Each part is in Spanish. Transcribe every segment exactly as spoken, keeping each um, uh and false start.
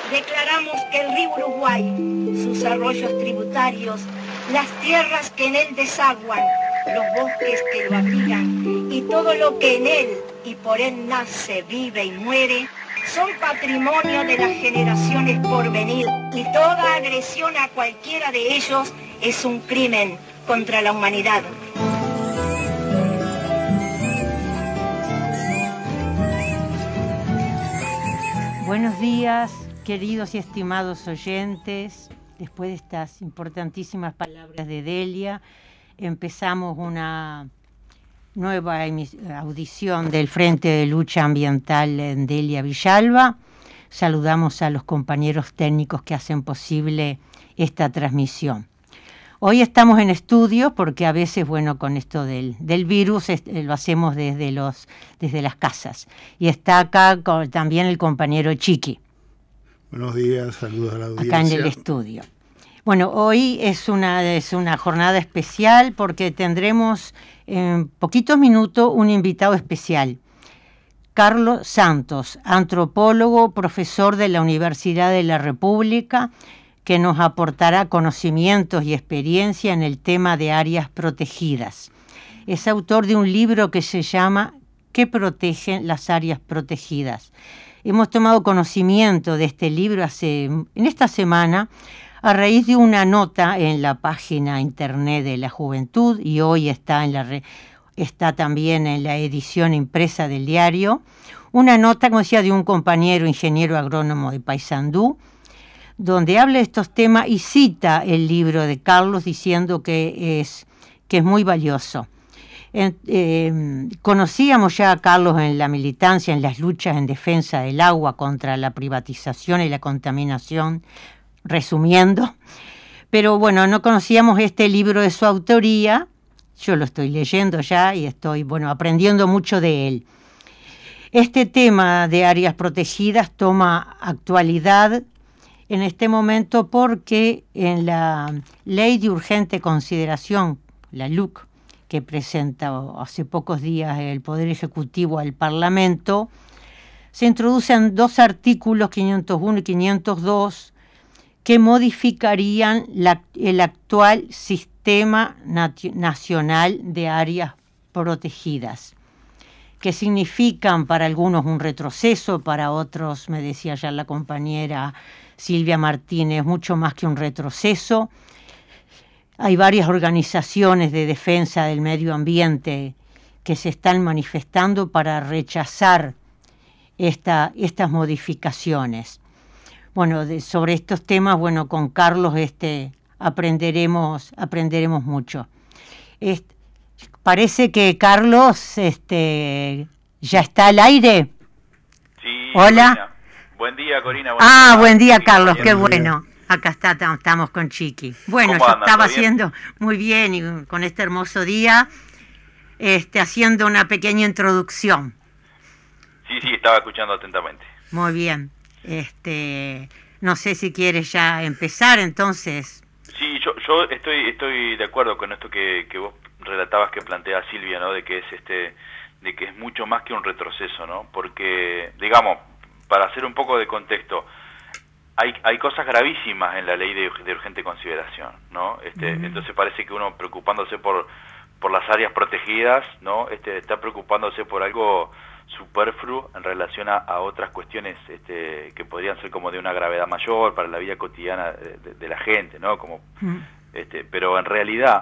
declaramos que el río Uruguay, sus arroyos tributarios, las tierras que en él desaguan, los bosques que lo abrigan y todo lo que en él y por él nace, vive y muere, son patrimonio de las generaciones por venir y toda agresión a cualquiera de ellos es un crimen contra la humanidad. Buenos días, queridos y estimados oyentes. Después de estas importantísimas palabras de Delia, empezamos una nueva audición del Frente de Lucha Ambiental en Delia Villalba. Saludamos a los compañeros técnicos que hacen posible esta transmisión. Hoy estamos en estudio porque a veces, bueno, con esto del, del virus es, lo hacemos desde, los, desde las casas. Y está acá con, también el compañero Chiqui. Buenos días, saludos a la audiencia. Acá en el estudio. Bueno, hoy es una, es una jornada especial porque tendremos en poquitos minutos un invitado especial. Carlos Santos, antropólogo, profesor de la Universidad de la República, que nos aportará conocimientos y experiencia en el tema de áreas protegidas. Es autor de un libro que se llama ¿Qué protegen las áreas protegidas? Hemos tomado conocimiento de este libro hace, en esta semana a raíz de una nota en la página internet de la Juventud y hoy está, en la re, está también en la edición impresa del diario, una nota, como decía, de un compañero ingeniero agrónomo de Paysandú, donde habla de estos temas y cita el libro de Carlos diciendo que es, que es muy valioso. Eh, eh, conocíamos ya a Carlos en la militancia, en las luchas en defensa del agua contra la privatización y la contaminación, resumiendo, pero bueno, no conocíamos este libro de su autoría. Yo lo estoy leyendo ya y estoy, bueno, aprendiendo mucho de él. Este tema de áreas protegidas toma actualidad en este momento porque en la Ley de Urgente Consideración, la L U C, que presenta hace pocos días el Poder Ejecutivo al Parlamento, se introducen dos artículos, quinientos uno y quinientos dos, que modificarían la, el actual Sistema Nacional de Áreas Protegidas, que significan para algunos un retroceso, para otros, me decía ya la compañera Silvia Martínez, mucho más que un retroceso. Hay varias organizaciones de defensa del medio ambiente que se están manifestando para rechazar esta, estas modificaciones. Bueno, de, sobre estos temas, bueno, con Carlos este, aprenderemos, aprenderemos mucho. Este, parece que Carlos este, ya está al aire. Sí. Hola. Corina. Buen día, Corina. Buen ah, día. buen día, Sí, Carlos, qué bien. bueno. Acá está, estamos con Chiqui. Bueno, yo anda, estaba ¿todo bien? haciendo muy bien y con este hermoso día, este, haciendo una pequeña introducción. Sí, sí, estaba escuchando atentamente. Muy bien. Este, no sé si quieres ya empezar, entonces. Sí, yo, yo estoy, estoy de acuerdo con esto que, que vos relatabas que plantea Silvia, ¿no? De que es este, de que es mucho más que un retroceso, ¿no? Porque, digamos, para hacer un poco de contexto, hay, hay cosas gravísimas en la ley de, de urgente consideración, ¿no? Este, uh-huh. Entonces parece que uno preocupándose por, por las áreas protegidas, ¿no? Este, está preocupándose por algo superfluo en relación a, a otras cuestiones este, que podrían ser como de una gravedad mayor para la vida cotidiana de, de, de la gente, ¿no? Como, uh-huh. este, pero en realidad,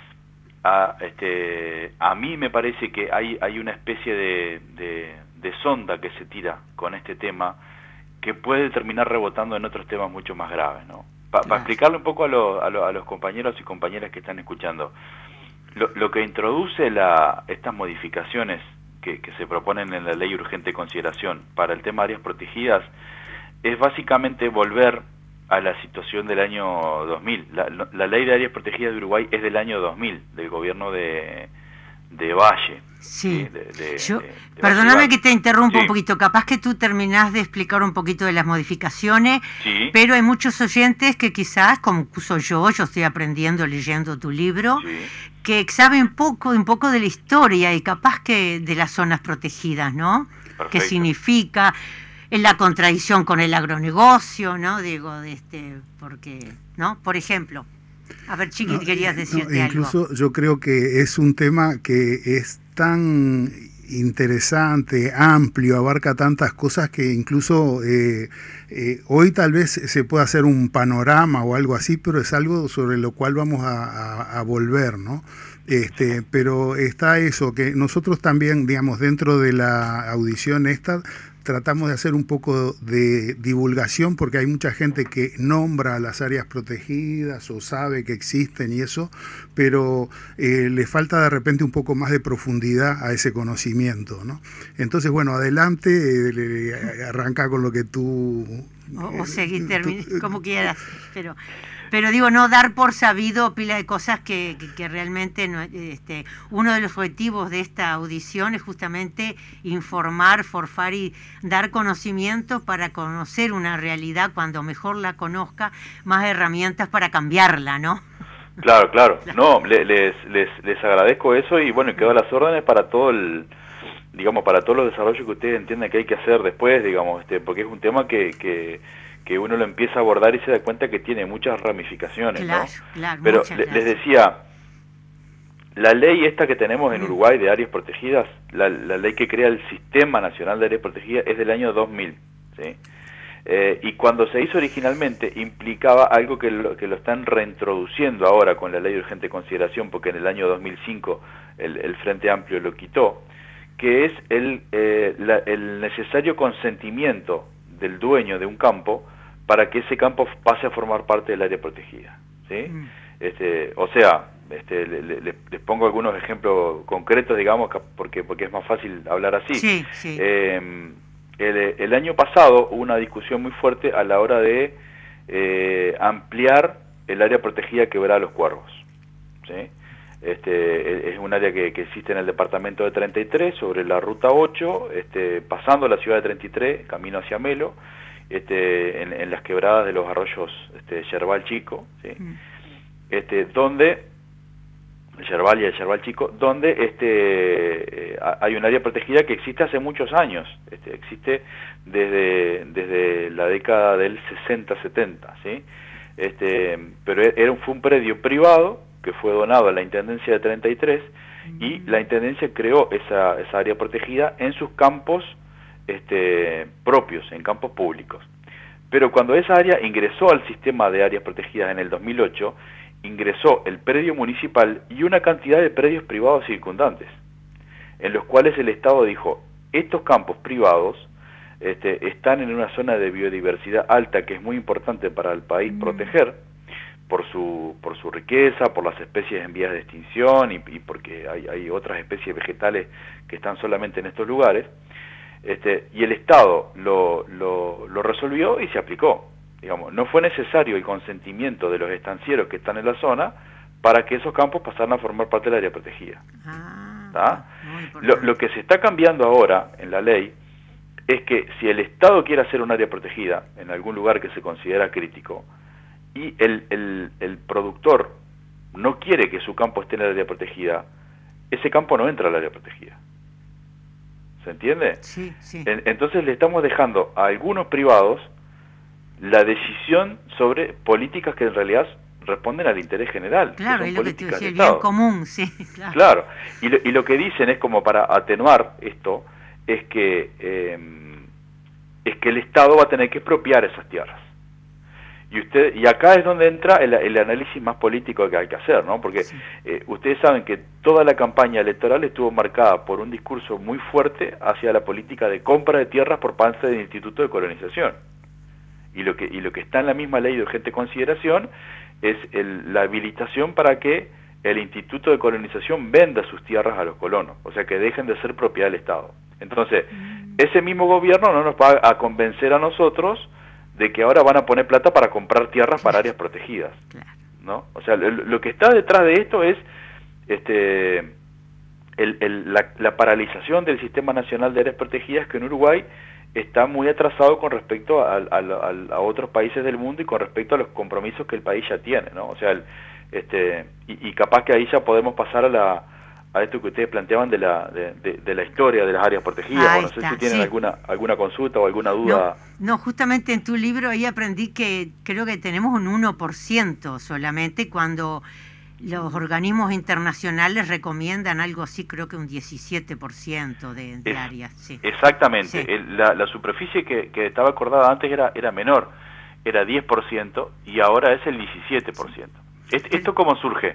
a, este, a mí me parece que hay, hay una especie de, de, de sonda que se tira con este tema que puede terminar rebotando en otros temas mucho más graves, ¿no? Pa, para explicarle un poco a, lo, a, lo, a los compañeros y compañeras que están escuchando, lo, lo que introduce la, estas modificaciones que, que se proponen en la Ley de Urgente Consideración para el tema de áreas protegidas es básicamente volver a la situación del año dos mil. La, la Ley de Áreas Protegidas de Uruguay es del año dos mil, del gobierno de, de Valle. Sí, de, de, yo, de, de perdóname que te interrumpa sí. un poquito, capaz que tú terminás de explicar un poquito de las modificaciones, sí. pero hay muchos oyentes que quizás, como soy yo, yo estoy aprendiendo leyendo tu libro, sí. que saben poco, un poco de la historia y capaz que de las zonas protegidas, ¿no? Perfecto. ¿Qué significa? en la contradicción con el agronegocio, ¿no? Digo, este, porque, ¿no? Por ejemplo, a ver, Chiqui, no, querías decirte no, algo. Incluso yo creo que es un tema que es tan interesante, amplio, abarca tantas cosas que incluso eh, eh, hoy tal vez se pueda hacer un panorama o algo así, pero es algo sobre lo cual vamos a, a, a volver, ¿no? Este, pero está eso, que nosotros también, digamos, dentro de la audición esta, tratamos de hacer un poco de divulgación porque hay mucha gente que nombra las áreas protegidas o sabe que existen y eso, pero eh, le falta de repente un poco más de profundidad a ese conocimiento, ¿no? Entonces, bueno, adelante, eh, le, arranca con lo que tú... O, o seguir como quieras, pero... Pero digo, no dar por sabido pila de cosas que, que, que realmente no, este, uno de los objetivos de esta audición es justamente informar, forfar y dar conocimiento para conocer una realidad, cuando mejor la conozca, más herramientas para cambiarla, ¿no? Claro, claro. No, les, les, les agradezco eso y bueno, quedo a las órdenes para todo el, digamos, para todos los desarrollos que ustedes entiendan que hay que hacer después, digamos, este, porque es un tema que... que que uno lo empieza a abordar y se da cuenta que tiene muchas ramificaciones, claro, ¿no? Claro, pero le, les decía, la ley esta que tenemos en Uruguay de áreas protegidas, la, la ley que crea el Sistema Nacional de Áreas Protegidas es del año dos mil, ¿sí? Eh, y cuando se hizo originalmente implicaba algo que lo, que lo están reintroduciendo ahora con la ley de urgente consideración, porque en el año dos mil cinco el, el Frente Amplio lo quitó, que es el, eh, la, el necesario consentimiento del dueño de un campo para que ese campo pase a formar parte del área protegida, ¿sí? Mm. Este, o sea, este, le, le, les pongo algunos ejemplos concretos, digamos, porque porque es más fácil hablar así. Sí, sí. Eh, el, el año pasado hubo una discusión muy fuerte a la hora de eh, ampliar el área protegida Quebrada Los Cuervos, ¿sí? Este, es un área que, que existe en el departamento de treinta y tres, sobre la ruta ocho, este, pasando la ciudad de treinta y tres, camino hacia Melo, este, en, en las quebradas de los arroyos este, Yerbal Chico, ¿sí? Mm. este, donde, Yerbal y el Yerbal Chico, donde este, eh, hay un área protegida que existe hace muchos años, este, existe desde, desde la década del sesenta setenta, ¿sí? Este, pero era un, fue un predio privado que fue donado a la Intendencia de treinta y tres, y la Intendencia creó esa, esa área protegida en sus campos este, propios, en campos públicos. Pero cuando esa área ingresó al sistema de áreas protegidas en el dos mil ocho, ingresó el predio municipal y una cantidad de predios privados circundantes, en los cuales el Estado dijo, estos campos privados este, están en una zona de biodiversidad alta que es muy importante para el país proteger, por su por su riqueza, por las especies en vías de extinción y, y porque hay, hay otras especies vegetales que están solamente en estos lugares, este, y el Estado lo, lo, lo resolvió y se aplicó. Digamos, no fue necesario el consentimiento de los estancieros que están en la zona para que esos campos pasaran a formar parte del área protegida. Ah, lo, lo que se está cambiando ahora en la ley es que si el Estado quiere hacer un área protegida en algún lugar que se considera crítico, y el, el, el productor no quiere que su campo esté en el área protegida, ese campo no entra al área protegida. ¿Se entiende? Sí, sí. En, entonces le estamos dejando a algunos privados la decisión sobre políticas que en realidad responden al interés general. Claro, que es son lo que te políticas decía, de el bien Estado. común, sí. Claro, claro. Y, lo, y lo que dicen es como para atenuar esto, es que, eh, es que el Estado va a tener que expropiar esas tierras. Y usted y acá es donde entra el, el análisis más político que hay que hacer, ¿no? Porque sí. eh, ustedes saben que toda la campaña electoral estuvo marcada por un discurso muy fuerte hacia la política de compra de tierras por parte del Instituto de Colonización. Y lo que y lo que está en la misma ley de urgente consideración es el, la habilitación para que el Instituto de Colonización venda sus tierras a los colonos, o sea que dejen de ser propiedad del Estado. Entonces, mm. ese mismo gobierno no nos va a convencer a nosotros de que ahora van a poner plata para comprar tierras para áreas protegidas, ¿no? O sea, lo, lo que está detrás de esto es este el, el, la, la paralización del Sistema Nacional de Áreas Protegidas, que en Uruguay está muy atrasado con respecto a, a, a, a otros países del mundo y con respecto a los compromisos que el país ya tiene, ¿no? O sea, el, este y, y capaz que ahí ya podemos pasar a la a esto que ustedes planteaban de la de, de, de la historia de las áreas protegidas. Ahí No sé está, si tienen sí. alguna alguna consulta o alguna duda. No, no, justamente en tu libro ahí aprendí que creo que tenemos un uno por ciento solamente, cuando los organismos internacionales recomiendan algo así, creo que un diecisiete por ciento de, de Es, áreas. Sí. Exactamente. Sí. El, la, la superficie que, que estaba acordada antes era, era menor, era diez por ciento y ahora es el diecisiete por ciento. Sí. Est, ¿Esto cómo surge?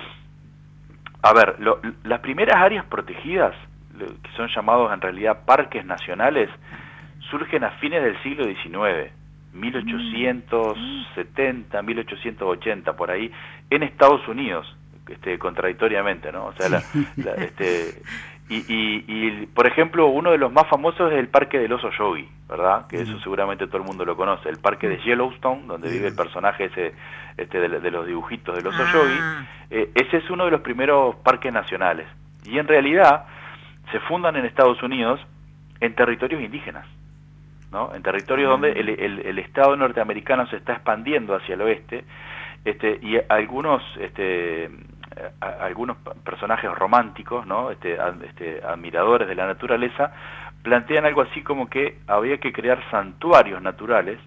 A ver, lo, las primeras áreas protegidas, lo, que son llamados en realidad parques nacionales, surgen a fines del siglo diecinueve, mil ochocientos setenta, mil ochocientos ochenta, por ahí, en Estados Unidos, este, contradictoriamente, ¿no? O sea, la, la, este, y, y, y, por ejemplo, uno de los más famosos es el Parque del Oso Yogi, ¿verdad? Que eso seguramente todo el mundo lo conoce, el Parque de Yellowstone, donde vive el personaje ese este, de, de los dibujitos del Oso Ah. Yogi. Eh, ese es uno de los primeros parques nacionales. Y en realidad se fundan en Estados Unidos en territorios indígenas, ¿no? En territorios donde el, el, el Estado norteamericano se está expandiendo hacia el oeste, este, y algunos este, a, algunos personajes románticos, ¿no? este, a, este, admiradores de la naturaleza, plantean algo así como que había que crear santuarios naturales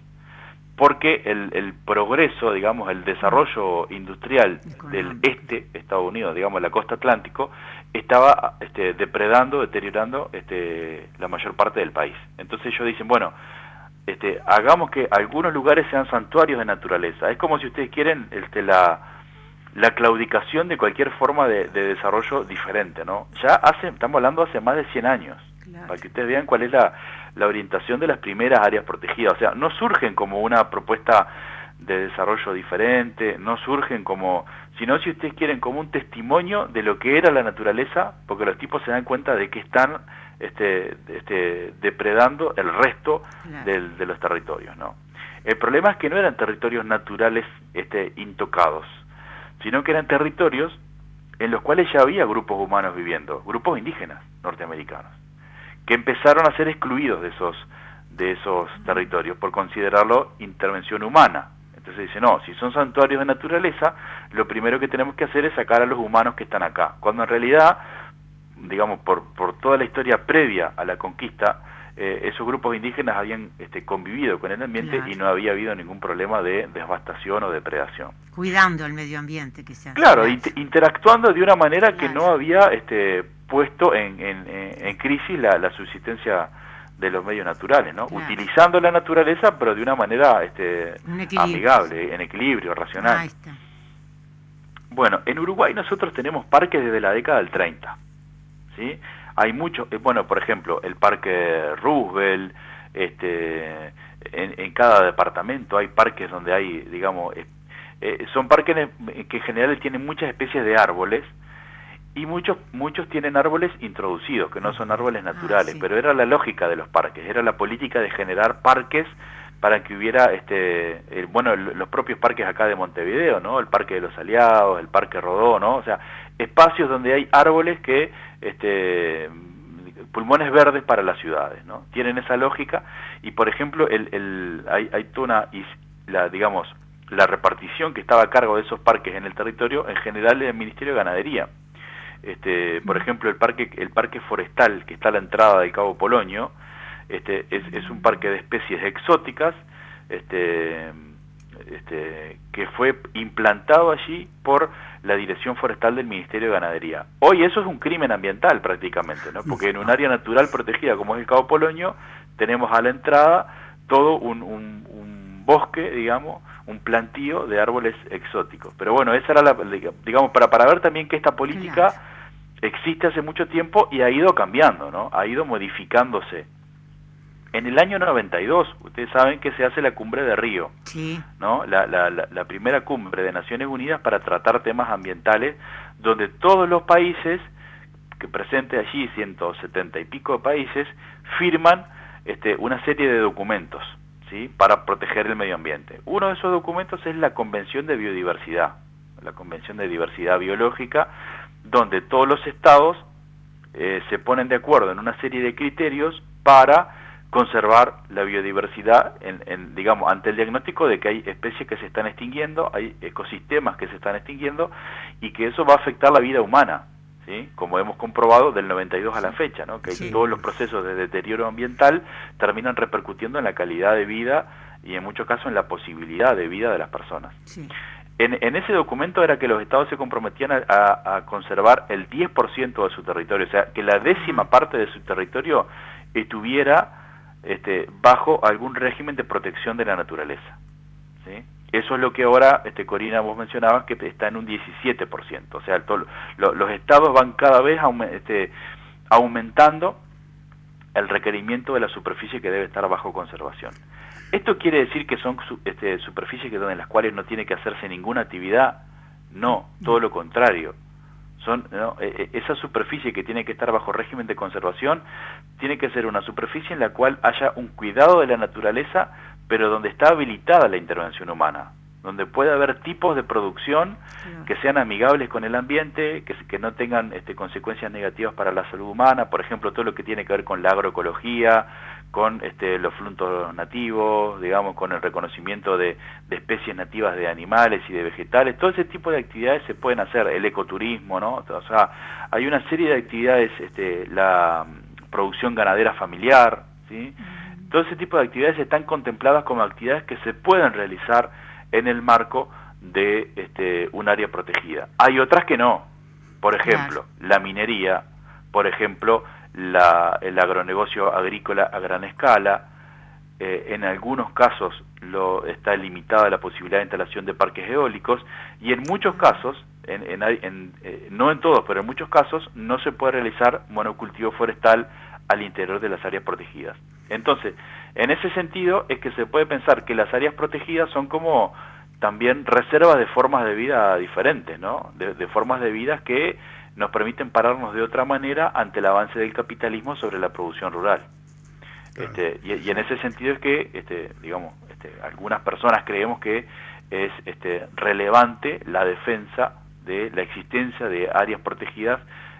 porque el, el progreso, digamos, el desarrollo industrial del este, Estados Unidos, digamos, la costa atlántico, estaba este, depredando, deteriorando este, la mayor parte del país. Entonces ellos dicen, bueno, este, hagamos que algunos lugares sean santuarios de naturaleza. Es como si ustedes quieren este, la, la claudicación de cualquier forma de, de desarrollo diferente, ¿no? Ya hace, estamos hablando hace más de cien años, claro, para que ustedes vean cuál es la, la orientación de las primeras áreas protegidas. O sea, no surgen como una propuesta de desarrollo diferente, no surgen como, sino si ustedes quieren como un testimonio de lo que era la naturaleza, porque los tipos se dan cuenta de que están este, este, depredando el resto, claro, del, de los territorios, ¿no? El problema es que no eran territorios naturales este, intocados, sino que eran territorios en los cuales ya había grupos humanos viviendo, grupos indígenas norteamericanos, que empezaron a ser excluidos de esos, de esos territorios por considerarlo intervención humana. Entonces dice, no, si son santuarios de naturaleza, lo primero que tenemos que hacer es sacar a los humanos que están acá. Cuando en realidad, digamos, por, por toda la historia previa a la conquista, eh, esos grupos indígenas habían este, convivido con el ambiente, claro, y no había habido ningún problema de devastación o depredación. Cuidando el medio ambiente que se hace. Claro, inter interactuando de una manera, claro, que no había este, puesto en, en, en crisis la, la subsistencia de los medios naturales, ¿no? Claro. Utilizando la naturaleza, pero de una manera este, amigable, en equilibrio, racional. Ahí está. Bueno, en Uruguay nosotros tenemos parques desde la década del treinta, ¿sí? Hay muchos, eh, bueno, por ejemplo, el Parque Roosevelt, este, en, en cada departamento hay parques donde hay, digamos, eh, eh, son parques que en general tienen muchas especies de árboles, y muchos muchos tienen árboles introducidos, que no son árboles naturales, ah, sí, pero era la lógica de los parques, era la política de generar parques para que hubiera, este eh, bueno, los propios parques acá de Montevideo, ¿no? El Parque de los Aliados, el Parque Rodó, ¿no? O sea, espacios donde hay árboles que, este pulmones verdes para las ciudades, ¿no? Tienen esa lógica, y por ejemplo, el, el, hay, hay toda una, la, digamos, la repartición que estaba a cargo de esos parques en el territorio, en general el Ministerio de Ganadería. Este, por ejemplo, el parque el parque forestal que está a la entrada del Cabo Polonio, este, es, es un parque de especies exóticas, este, este, que fue implantado allí por la Dirección Forestal del Ministerio de Ganadería. Hoy eso es un crimen ambiental prácticamente, ¿no? Porque en un área natural protegida como es el Cabo Polonio, tenemos a la entrada todo un, un, un bosque, digamos, un plantío de árboles exóticos. Pero bueno, esa era la, digamos, para, para ver también que esta política, claro, existe hace mucho tiempo y ha ido cambiando, ¿no? Ha ido modificándose. En el año noventa y dos, ustedes saben que se hace la cumbre de Río, sí, ¿no? La, la, la, la primera cumbre de Naciones Unidas para tratar temas ambientales, donde todos los países que presentes allí, ciento setenta y pico de países, firman este, una serie de documentos, ¿sí? Para proteger el medio ambiente. Uno de esos documentos es la Convención de Biodiversidad, la Convención de Diversidad Biológica, donde todos los estados eh, se ponen de acuerdo en una serie de criterios para conservar la biodiversidad, en, en, digamos, ante el diagnóstico de que hay especies que se están extinguiendo, hay ecosistemas que se están extinguiendo, y que eso va a afectar la vida humana, ¿sí? Como hemos comprobado del noventa y dos a la fecha, ¿no? Que sí. todos los procesos de deterioro ambiental terminan repercutiendo en la calidad de vida y en muchos casos en la posibilidad de vida de las personas. Sí. En, en ese documento era que los estados se comprometían a, a, a conservar el diez por ciento de su territorio, o sea, que la décima parte de su territorio estuviera este, bajo algún régimen de protección de la naturaleza, ¿sí? Eso es lo que ahora, este, Corina, vos mencionabas, que está en un diecisiete por ciento, o sea, todo, lo, los estados van cada vez aument, este, aumentando el requerimiento de la superficie que debe estar bajo conservación. ¿Esto quiere decir que son este, superficies que donde las cuales no tiene que hacerse ninguna actividad? No, todo lo contrario. Son, ¿no? e esa superficie que tiene que estar bajo régimen de conservación tiene que ser una superficie en la cual haya un cuidado de la naturaleza, pero donde está habilitada la intervención humana, donde puede haber tipos de producción claro. que sean amigables con el ambiente, que, que no tengan este, consecuencias negativas para la salud humana, por ejemplo, todo lo que tiene que ver con la agroecología, con este, los frutos nativos, digamos, con el reconocimiento de, de especies nativas de animales y de vegetales, todo ese tipo de actividades se pueden hacer, el ecoturismo, ¿no? O sea, hay una serie de actividades, este, la producción ganadera familiar, ¿sí? Uh-huh. Todo ese tipo de actividades están contempladas como actividades que se pueden realizar en el marco de este, un área protegida. Hay otras que no, por ejemplo, claro. la minería, por ejemplo, La, el agronegocio agrícola a gran escala, eh, en algunos casos lo, está limitada la posibilidad de instalación de parques eólicos y en muchos casos, en, en, en, eh, no en todos, pero en muchos casos no se puede realizar monocultivo forestal al interior de las áreas protegidas. Entonces, en ese sentido es que se puede pensar que las áreas protegidas son como también reservas de formas de vida diferentes, ¿no? De, de formas de vida que nos permiten pararnos de otra manera ante el avance del capitalismo sobre la producción rural. Claro. Este, y, y en ese sentido es que, este, digamos, este, algunas personas creemos que es este, relevante la defensa de la existencia de áreas protegidas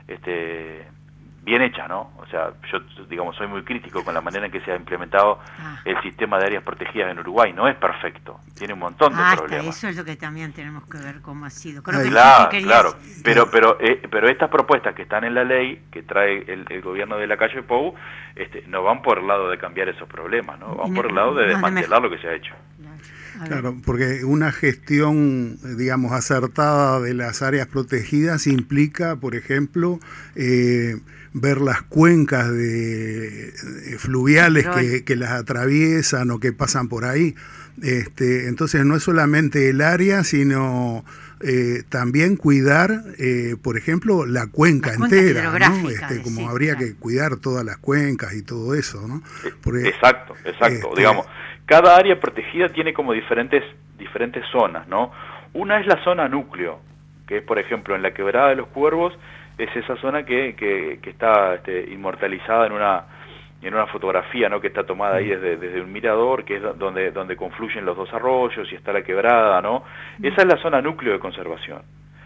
este, bien hechas, ¿no? O sea, yo, digamos, soy muy crítico con la manera en que se ha implementado ah. el sistema de áreas protegidas en Uruguay. No es perfecto, tiene un montón de ah, problemas. Eso es lo que también tenemos que ver cómo ha sido. Creo Ay, que claro, que claro, pero pero eh, pero estas propuestas que están en la ley, que trae el, el gobierno de Lacalle Pou, este, no van por el lado de cambiar esos problemas, ¿no? Van no, por el lado de desmantelar de lo que se ha hecho. Claro, porque una gestión, digamos, acertada de las áreas protegidas implica, por ejemplo, eh, ver las cuencas de, de fluviales que, que las atraviesan o que pasan por ahí. Este, entonces no es solamente el área, sino eh, también cuidar, eh, por ejemplo, la cuenca entera, ¿no? Este, como sí, habría claro. que cuidar todas las cuencas y todo eso, ¿no? Porque, exacto, exacto. Este, digamos, cada área protegida tiene como diferentes diferentes zonas, ¿no? Una es la zona núcleo, que es, por ejemplo, en la Quebrada de los Cuervos, es esa zona que, que, que está este, inmortalizada en una en una fotografía, ¿no? Que está tomada ahí desde, desde un mirador, que es donde donde confluyen los dos arroyos y está la quebrada, ¿no? Esa es la zona núcleo de conservación,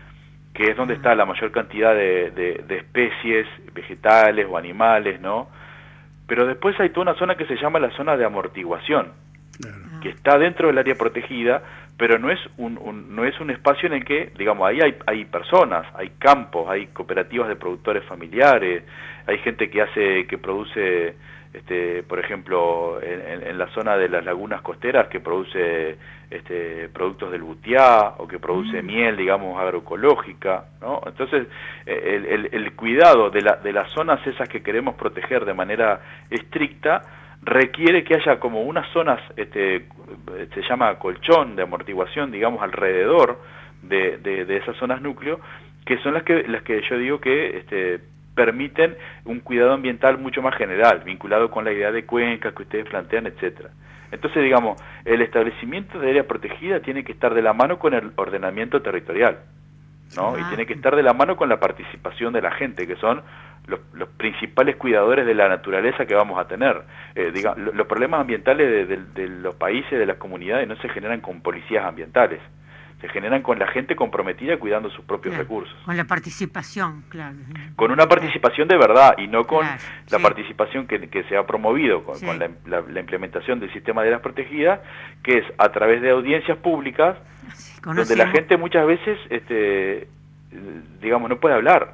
que es donde está la mayor cantidad de, de, de especies vegetales o animales, ¿no? Pero después hay toda una zona que se llama la zona de amortiguación, claro. que está dentro del área protegida, pero no es un, un no es un espacio en el que, digamos, ahí hay, hay personas, hay campos, hay cooperativas de productores familiares, hay gente que hace, que produce, este, por ejemplo, en, en, en la zona de las lagunas costeras, que produce este, productos del butiá, o que produce mm. miel, digamos, agroecológica, ¿no? Entonces, el, el, el cuidado de, la, de las zonas esas que queremos proteger de manera estricta, requiere que haya como unas zonas, este, se llama colchón de amortiguación, digamos, alrededor de, de, de esas zonas núcleo, que son las que las que yo digo que este, permiten un cuidado ambiental mucho más general, vinculado con la idea de cuencas que ustedes plantean, etcétera. Entonces, digamos, el establecimiento de área protegida tiene que estar de la mano con el ordenamiento territorial, ¿no? Ah. Y tiene que estar de la mano con la participación de la gente, que son los, los principales cuidadores de la naturaleza que vamos a tener. Eh, digamos, lo, los problemas ambientales de, de, de los países, de las comunidades, no se generan con policías ambientales, se generan con la gente comprometida cuidando sus propios claro, recursos. Con la participación, claro. Con una participación de verdad y no con claro, la sí. participación que, que se ha promovido con, sí. con la, la, la implementación del sistema de áreas protegidas, que es a través de audiencias públicas, sí, donde la gente muchas veces, este, digamos, no puede hablar.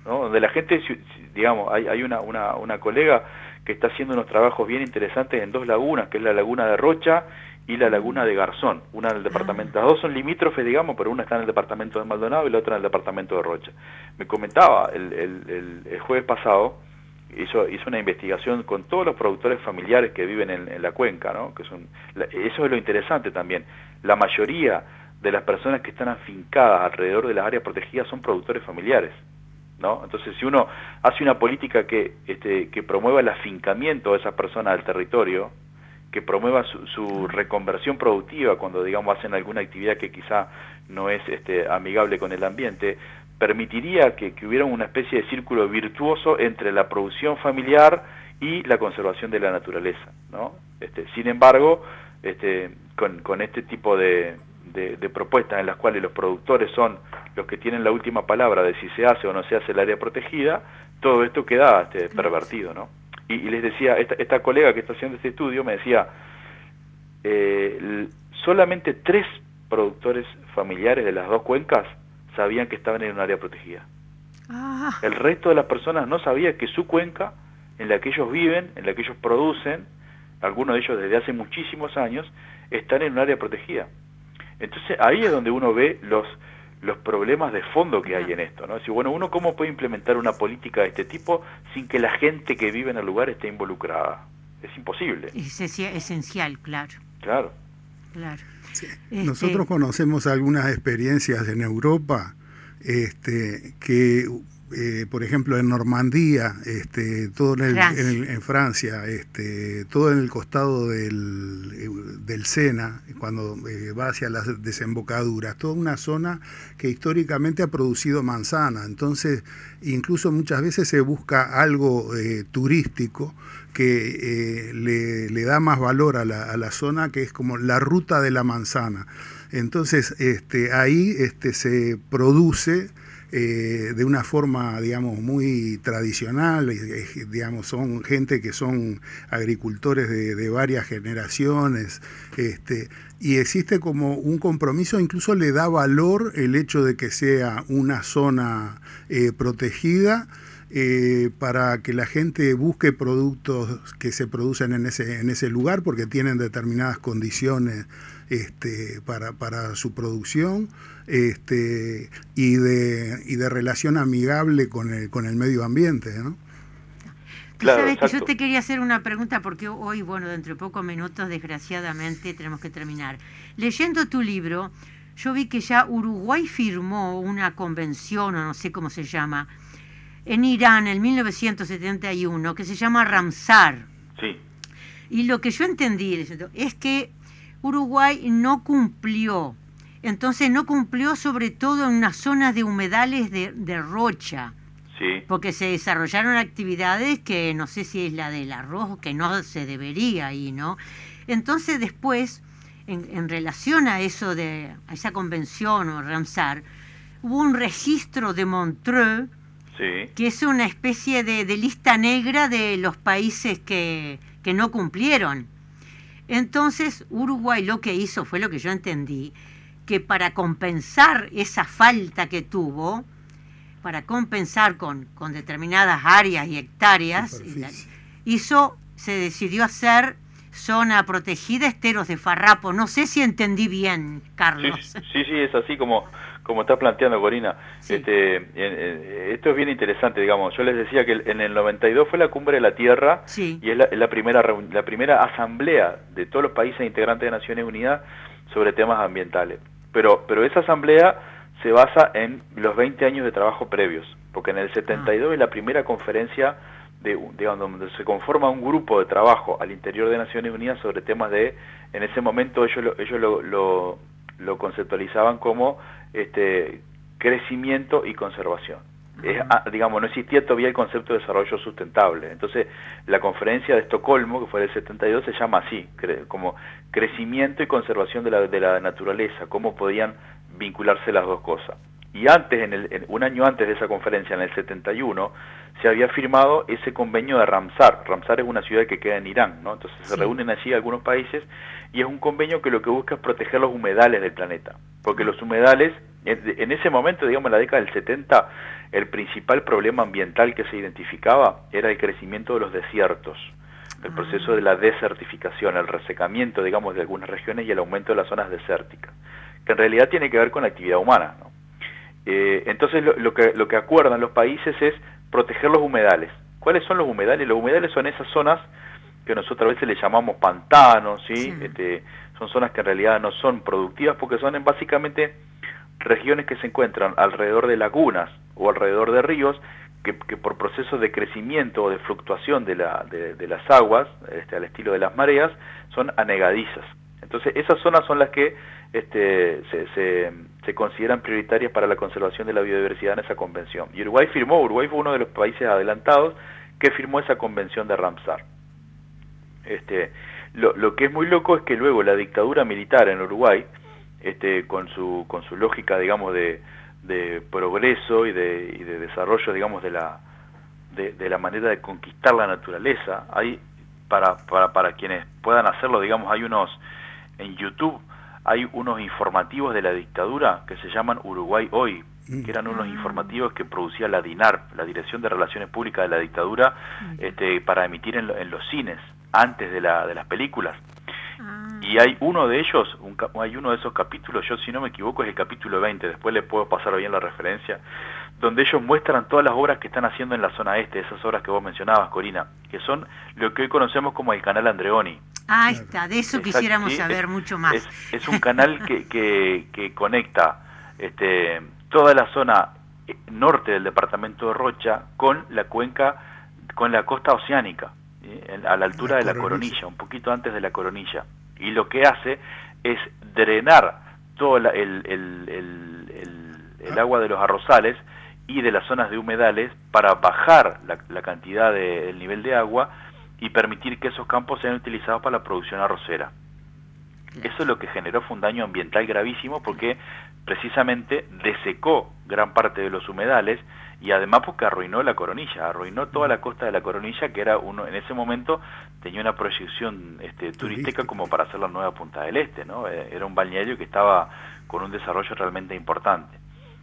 ¿no? Donde la gente, digamos, hay, hay una, una, una colega que está haciendo unos trabajos bien interesantes en dos lagunas, que es la laguna de Rocha y la laguna de Garzón, una en el departamento, las dos son limítrofes, digamos, pero una está en el departamento de Maldonado y la otra en el departamento de Rocha. Me comentaba el, el, el, el jueves pasado, hizo, hizo una investigación con todos los productores familiares que viven en, en la cuenca, ¿no? Que son, eso es lo interesante también, la mayoría de las personas que están afincadas alrededor de las áreas protegidas son productores familiares, ¿no? Entonces, si uno hace una política que, este, que promueva el afincamiento de esas personas al territorio, que promueva su, su reconversión productiva cuando, digamos, hacen alguna actividad que quizá no es este, amigable con el ambiente, permitiría que, que hubiera una especie de círculo virtuoso entre la producción familiar y la conservación de la naturaleza, ¿no? Este, sin embargo, este, con, con este tipo de, de, de propuestas en las cuales los productores son los que tienen la última palabra de si se hace o no se hace el área protegida, todo esto queda este, pervertido, ¿no? Y, y les decía, esta, esta colega que está haciendo este estudio me decía, eh, solamente tres productores familiares de las dos cuencas sabían que estaban en un área protegida. Ah. El resto de las personas no sabía que su cuenca, en la que ellos viven, en la que ellos producen, algunos de ellos desde hace muchísimos años, están en un área protegida. Entonces ahí es donde uno ve los los problemas de fondo que hay en esto, ¿no? Si, bueno, uno cómo puede implementar una política de este tipo sin que la gente que vive en el lugar esté involucrada. Es imposible. Es esencial, claro. Claro. Claro. Sí. Este... Nosotros conocemos algunas experiencias en Europa este, que, eh, por ejemplo, en Normandía, este, todo en, el, Francia. En, el, en Francia, este, todo en el costado del, del Sena, cuando eh, va hacia las desembocaduras, toda una zona que históricamente ha producido manzana. Entonces, incluso muchas veces se busca algo eh, turístico que eh, le, le da más valor a la, a la zona, que es como la ruta de la manzana. Entonces, este, ahí este, se produce eh, de una forma, digamos, muy tradicional, eh, digamos, son gente que son agricultores de, de varias generaciones, este, y existe como un compromiso, incluso le da valor el hecho de que sea una zona eh, protegida, Eh, para que la gente busque productos que se producen en ese, en ese lugar porque tienen determinadas condiciones este, para, para su producción este, y, de, y de relación amigable con el, con el medio ambiente, ¿no? Claro, sabes que yo te quería hacer una pregunta porque hoy, bueno, dentro de pocos minutos, desgraciadamente, tenemos que terminar. Leyendo tu libro, yo vi que ya Uruguay firmó una convención, o no sé cómo se llama, en Irán en mil novecientos setenta y uno, que se llama Ramsar. Sí. Y lo que yo entendí es que Uruguay no cumplió. Entonces no cumplió sobre todo en unas zonas de humedales de, de rocha. Sí. Porque se desarrollaron actividades que no sé si es la del arroz, que no se debería ahí, ¿no? Entonces después, en, en relación a eso de a esa convención o Ramsar, hubo un registro de Montreux, sí, que es una especie de, de lista negra de los países que, que no cumplieron. Entonces Uruguay lo que hizo fue lo que yo entendí, que para compensar esa falta que tuvo, para compensar con, con determinadas áreas y hectáreas, hizo, se decidió hacer zona protegida esteros de farrapo. No sé si entendí bien, Carlos. Sí, sí, sí, es así como, como está planteando Corina. Sí. Este, eh, eh, esto es bien interesante, digamos. Yo les decía que en el noventa y dos fue la Cumbre de la Tierra, sí, y es la, es la, primera, la primera asamblea de todos los países integrantes de Naciones Unidas sobre temas ambientales. Pero, pero esa asamblea se basa en los veinte años de trabajo previos, porque en el setenta y dos ah. es la primera conferencia de, digamos, donde se conforma un grupo de trabajo al interior de Naciones Unidas sobre temas de, en ese momento ellos lo, ellos lo, lo, lo conceptualizaban como este crecimiento y conservación. Es, digamos, no existía todavía el concepto de desarrollo sustentable. Entonces, la conferencia de Estocolmo, que fue del setenta y dos, se llama así, cre como crecimiento y conservación de la, de la naturaleza, cómo podían vincularse las dos cosas. Y antes, en el, en, un año antes de esa conferencia, en el setenta y uno, se había firmado ese convenio de Ramsar. Ramsar es una ciudad que queda en Irán, ¿no? Entonces sí, se reúnen allí algunos países y es un convenio que lo que busca es proteger los humedales del planeta, porque los humedales En, en ese momento, digamos, en la década del setenta, el principal problema ambiental que se identificaba era el crecimiento de los desiertos, el proceso de la desertificación, el resecamiento, digamos, de algunas regiones y el aumento de las zonas desérticas, que en realidad tiene que ver con la actividad humana, ¿no? Eh, entonces lo, lo, que, lo que acuerdan los países es proteger los humedales. ¿Cuáles son los humedales? Los humedales son esas zonas que nosotros a veces le llamamos pantanos, ¿sí? Sí. Este, son zonas que en realidad no son productivas porque son en básicamente regiones que se encuentran alrededor de lagunas o alrededor de ríos que, que por procesos de crecimiento o de fluctuación de, la, de, de las aguas, este, al estilo de las mareas, son anegadizas. Entonces esas zonas son las que este, se, se, se consideran prioritarias para la conservación de la biodiversidad en esa convención. Y Uruguay firmó, Uruguay fue uno de los países adelantados que firmó esa convención de Ramsar. Este, lo, lo que es muy loco es que luego la dictadura militar en Uruguay, este, con su con su lógica, digamos, de, de progreso y de, y de desarrollo, digamos, de la de, de la manera de conquistar la naturaleza, hay para, para para quienes puedan hacerlo, digamos, hay unos en YouTube hay unos informativos de la dictadura que se llaman Uruguay Hoy, que eran unos informativos que producía la DINARP, la Dirección de Relaciones Públicas de la Dictadura, este, para emitir en, lo, en los cines antes de la de las películas. Y hay uno de ellos, un, hay uno de esos capítulos, yo si no me equivoco es el capítulo veinte, después le puedo pasar bien la referencia, donde ellos muestran todas las obras que están haciendo en la zona este, esas obras que vos mencionabas, Corina, que son lo que hoy conocemos como el canal Andreoni. Ah, está, de eso Exacto, quisiéramos ¿sí? saber es, mucho más. Es, es un canal que, que, que conecta este, toda la zona norte del departamento de Rocha con la cuenca, con la costa oceánica, ¿sí? a la altura la de la Coronilla. Coronilla, un poquito antes de la Coronilla. Y lo que hace es drenar todo la, el, el, el, el, el agua de los arrozales y de las zonas de humedales para bajar la, la cantidad de, el nivel de agua y permitir que esos campos sean utilizados para la producción arrocera. Eso es lo que generó fue un daño ambiental gravísimo porque precisamente desecó gran parte de los humedales y además porque arruinó la Coronilla, arruinó toda la costa de la Coronilla, que era uno en ese momento tenía una proyección este, turística como para hacer la nueva Punta del Este, ¿no? Era un balneario que estaba con un desarrollo realmente importante.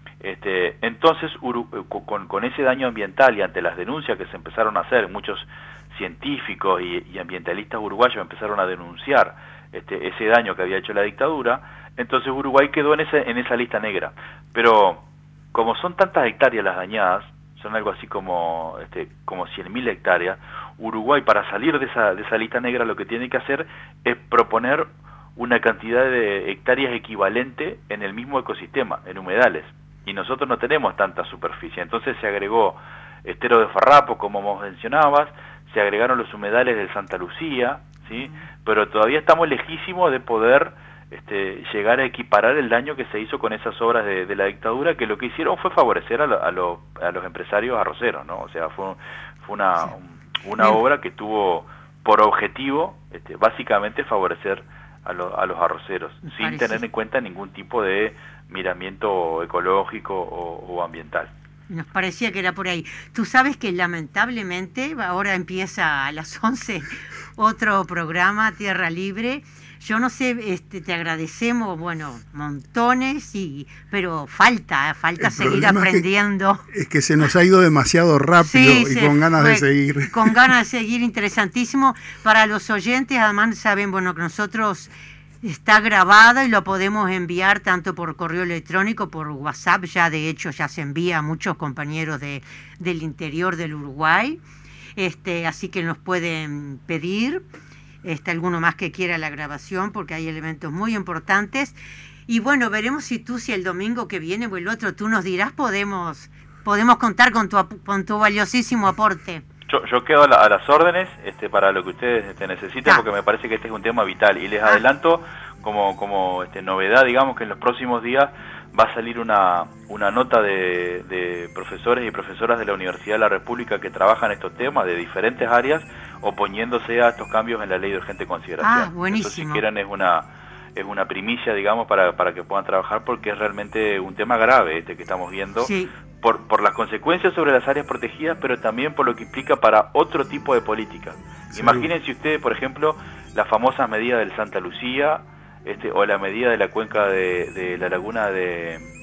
Este, entonces, Uru, con, con ese daño ambiental y ante las denuncias que se empezaron a hacer, muchos científicos y, y ambientalistas uruguayos empezaron a denunciar este, ese daño que había hecho la dictadura, entonces Uruguay quedó en, ese, en esa lista negra. Pero como son tantas hectáreas las dañadas, son algo así como, este, como cien mil hectáreas, Uruguay para salir de esa, de esa lista negra lo que tiene que hacer es proponer una cantidad de hectáreas equivalente en el mismo ecosistema, en humedales. Y nosotros no tenemos tanta superficie, entonces se agregó estero de Farrapo, como vos mencionabas, se agregaron los humedales de Santa Lucía, ¿sí? Pero todavía estamos lejísimos de poder este, llegar a equiparar el daño que se hizo con esas obras de, de la dictadura, que lo que hicieron fue favorecer a, lo, a, lo, a los empresarios arroceros, ¿no? O sea, fue, fue una, sí. una obra que tuvo por objetivo este, básicamente favorecer a, lo, a los arroceros, sin parece. tener en cuenta ningún tipo de miramiento ecológico o, o ambiental. Nos parecía que era por ahí. Tú sabes que lamentablemente ahora empieza a las once otro programa, Tierra Libre. Yo no sé, este, te agradecemos, bueno, montones, y pero falta, falta El seguir aprendiendo. Es que, es que se nos ha ido demasiado rápido sí, y con ganas fue, de seguir. Con ganas de seguir, interesantísimo. Para los oyentes, además saben, bueno, que nosotros está grabada y lo podemos enviar tanto por correo electrónico, por WhatsApp, ya de hecho ya se envía a muchos compañeros de, del interior del Uruguay, este, así que nos pueden pedir. Este, alguno más que quiera la grabación, porque hay elementos muy importantes. Y bueno, veremos si tú, si el domingo que viene o el otro, tú nos dirás, podemos podemos contar con tu, con tu valiosísimo aporte. Yo, yo quedo a, la, a las órdenes este, para lo que ustedes este, necesiten, ah. porque me parece que este es un tema vital. Y les ah. adelanto, como, como este, novedad, digamos, que en los próximos días va a salir una, una nota de, de profesores y profesoras de la Universidad de la República que trabajan estos temas de diferentes áreas, oponiéndose a estos cambios en la Ley de Urgente Consideración. Ah, buenísimo. Eso, si quieren, es una es una primicia, digamos, para, para que puedan trabajar, porque es realmente un tema grave este que estamos viendo, sí. por, por las consecuencias sobre las áreas protegidas, pero también por lo que implica para otro tipo de políticas. Sí. Imagínense ustedes, por ejemplo, las famosas medidas del Santa Lucía, este, o la medida de la cuenca de, de la laguna de,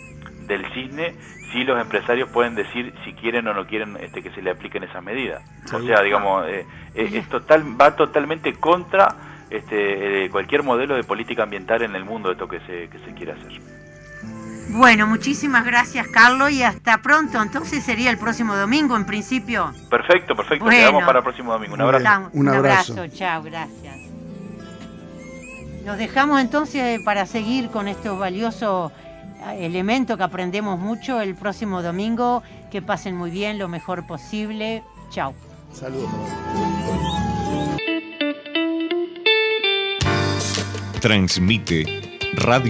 del cisne, sí los empresarios pueden decir si quieren o no quieren este, que se le apliquen esas medidas. O sea, digamos, eh, es, es total, va totalmente contra este, eh, cualquier modelo de política ambiental en el mundo, esto que se, que se quiere hacer. Bueno, muchísimas gracias, Carlos, y hasta pronto. Entonces sería el próximo domingo, en principio. Perfecto, perfecto. Bueno. Quedamos para el próximo domingo. Un abrazo. Un Un abrazo. abrazo, chao, gracias. Nos dejamos entonces para seguir con estos valiosos elementos que aprendemos mucho el próximo domingo. Que pasen muy bien, lo mejor posible. Chao. Saludos. Transmite Radio